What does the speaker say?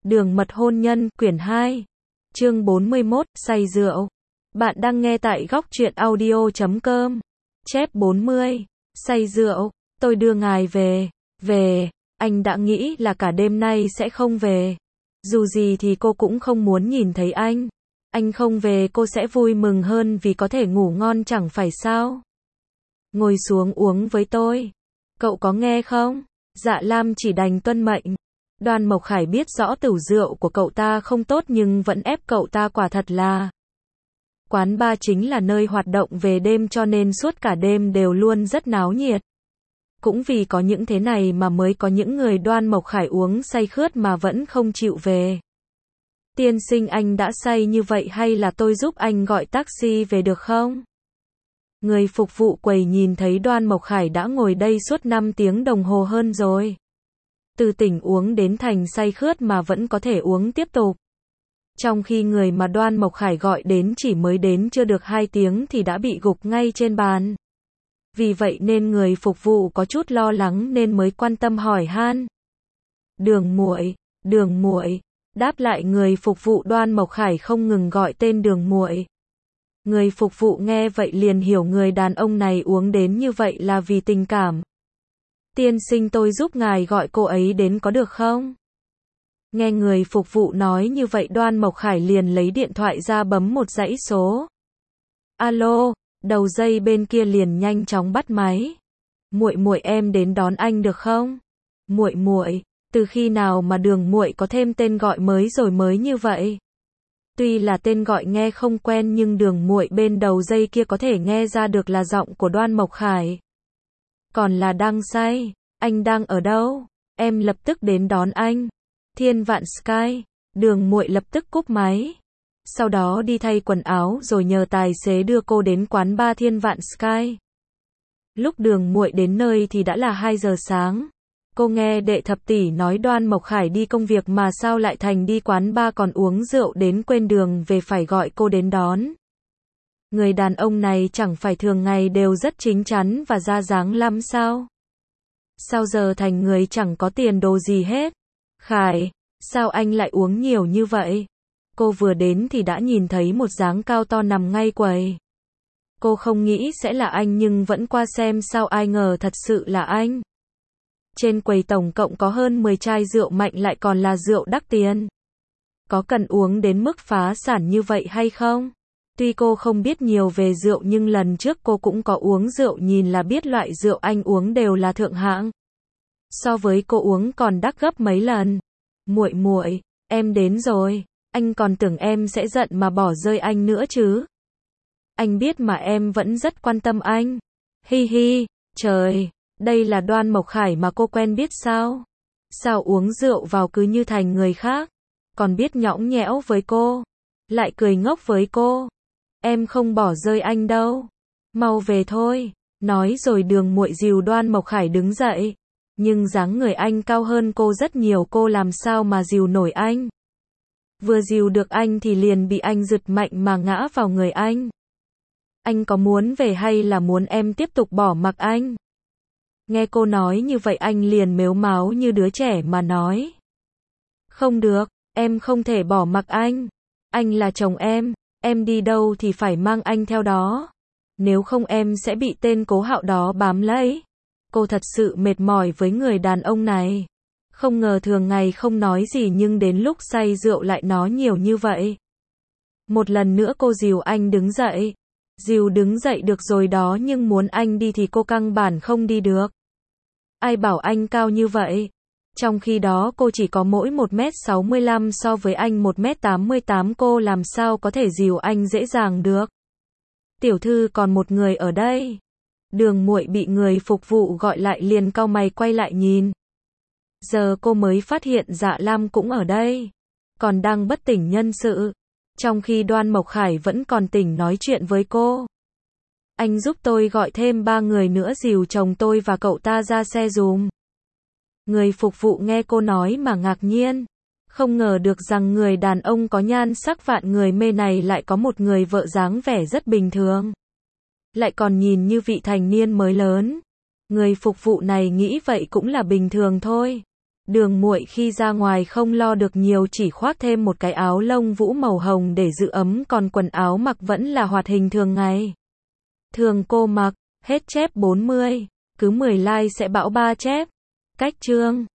Đường mật hôn nhân, quyển 2. Chương 41, say rượu. Bạn đang nghe tại góc truyện audio.com. Chép 40. Say rượu. Tôi đưa ngài về. Về. Anh đã nghĩ là cả đêm nay sẽ không về. Dù gì thì cô cũng không muốn nhìn thấy anh. Anh không về cô sẽ vui mừng hơn vì có thể ngủ ngon chẳng phải sao. Ngồi xuống uống với tôi. Cậu có nghe không? Dạ Lam chỉ đành tuân mệnh. Đoan Mộc Khải biết rõ tửu rượu của cậu ta không tốt nhưng vẫn ép cậu ta, quả thật là. Quán bar chính là nơi hoạt động về đêm cho nên suốt cả đêm đều luôn rất náo nhiệt. Cũng vì có những thế này mà mới có những người Đoan Mộc Khải uống say khướt mà vẫn không chịu về. Tiên sinh, anh đã say như vậy hay là tôi giúp anh gọi taxi về được không? Người phục vụ quầy nhìn thấy Đoan Mộc Khải đã ngồi đây suốt 5 tiếng đồng hồ hơn rồi. Từ tỉnh uống đến thành say khướt mà vẫn có thể uống tiếp tục. Trong khi người mà Đoan Mộc Khải gọi đến chỉ mới đến chưa được 2 tiếng thì đã bị gục ngay trên bàn. Vì vậy nên người phục vụ có chút lo lắng nên mới quan tâm hỏi han. Đường muội, đáp lại người phục vụ Đoan Mộc Khải không ngừng gọi tên Đường muội. Người phục vụ nghe vậy liền hiểu người đàn ông này uống đến như vậy là vì tình cảm. Tiên sinh, tôi giúp ngài gọi cô ấy đến có được không? Nghe người phục vụ nói như vậy Đoan Mộc Khải liền lấy điện thoại ra bấm một dãy số. Alo, đầu dây bên kia liền nhanh chóng bắt máy. Muội, em đến đón anh được không? Muội, từ khi nào mà Đường muội có thêm tên gọi mới rồi mới như vậy? Tuy là tên gọi nghe không quen nhưng Đường muội bên đầu dây kia có thể nghe ra được là giọng của Đoan Mộc Khải. Còn là đang say. Anh đang ở đâu? Em lập tức đến đón anh. Thiên Vạn Sky. Đường muội lập tức cúp máy. Sau đó đi thay quần áo rồi nhờ tài xế đưa cô đến quán bar Thiên Vạn Sky. Lúc Đường muội đến nơi thì đã là 2 giờ sáng. Cô nghe đệ thập tỷ nói Đoan Mộc Khải đi công việc mà sao lại thành đi quán bar còn uống rượu đến quên đường về phải gọi cô đến đón. Người đàn ông này chẳng phải thường ngày đều rất chín chắn và ra dáng lắm sao? Sao giờ thành người chẳng có tiền đồ gì hết? Khải, sao anh lại uống nhiều như vậy? Cô vừa đến thì đã nhìn thấy một dáng cao to nằm ngay quầy. Cô không nghĩ sẽ là anh nhưng vẫn qua xem sao ai ngờ thật sự là anh. Trên quầy tổng cộng có hơn 10 chai rượu mạnh lại còn là rượu đắt tiền. Có cần uống đến mức phá sản như vậy hay không? Tuy cô không biết nhiều về rượu nhưng lần trước cô cũng có uống rượu nhìn là biết loại rượu anh uống đều là thượng hạng. So với cô uống còn đắt gấp mấy lần. Muội, em đến rồi. Anh còn tưởng em sẽ giận mà bỏ rơi anh nữa chứ. Anh biết mà em vẫn rất quan tâm anh. Hi hi, trời, đây là Đoan Mộc Khải mà cô quen biết sao? Sao uống rượu vào cứ như thành người khác? Còn biết nhõng nhẽo với cô. Lại cười ngốc với cô. Em không bỏ rơi anh đâu. Mau về thôi. Nói rồi Đường muội dìu Đoan Mộc Khải đứng dậy. Nhưng dáng người anh cao hơn cô rất nhiều, cô làm sao mà dìu nổi anh. Vừa dìu được anh thì liền bị anh giật mạnh mà ngã vào người anh. Anh có muốn về hay là muốn em tiếp tục bỏ mặc anh? Nghe cô nói như vậy anh liền mếu máo như đứa trẻ mà nói. Không được, em không thể bỏ mặc anh. Anh là chồng em đi đâu thì phải mang anh theo đó. Nếu không em sẽ bị tên Cố Hạo đó bám lấy. Cô thật sự mệt mỏi với người đàn ông này. Không ngờ thường ngày không nói gì nhưng đến lúc say rượu lại nói nhiều như vậy. Một lần nữa cô dìu anh đứng dậy. Dìu đứng dậy được rồi đó nhưng muốn anh đi thì cô căn bản không đi được. Ai bảo anh cao như vậy? Trong khi đó cô chỉ có mỗi 1m65 so với anh 1m88, cô làm sao có thể dìu anh dễ dàng được. Tiểu thư, còn một người ở đây. Đường muội bị người phục vụ gọi lại liền cau mày quay lại nhìn. Giờ cô mới phát hiện Dạ Lam cũng ở đây. Còn đang bất tỉnh nhân sự. Trong khi Đoan Mộc Khải vẫn còn tỉnh nói chuyện với cô. Anh giúp tôi gọi thêm 3 người nữa dìu chồng tôi và cậu ta ra xe dùm. Người phục vụ nghe cô nói mà ngạc nhiên. Không ngờ được rằng người đàn ông có nhan sắc vạn người mê này lại có một người vợ dáng vẻ rất bình thường. Lại còn nhìn như vị thành niên mới lớn. Người phục vụ này nghĩ vậy cũng là bình thường thôi. Đường muội khi ra ngoài không lo được nhiều, chỉ khoác thêm một cái áo lông vũ màu hồng để giữ ấm, còn quần áo mặc vẫn là hoạt hình thường ngày. Thường cô mặc. Hết chép 40. Cứ 10 like sẽ bão 3 chép. Cách chương.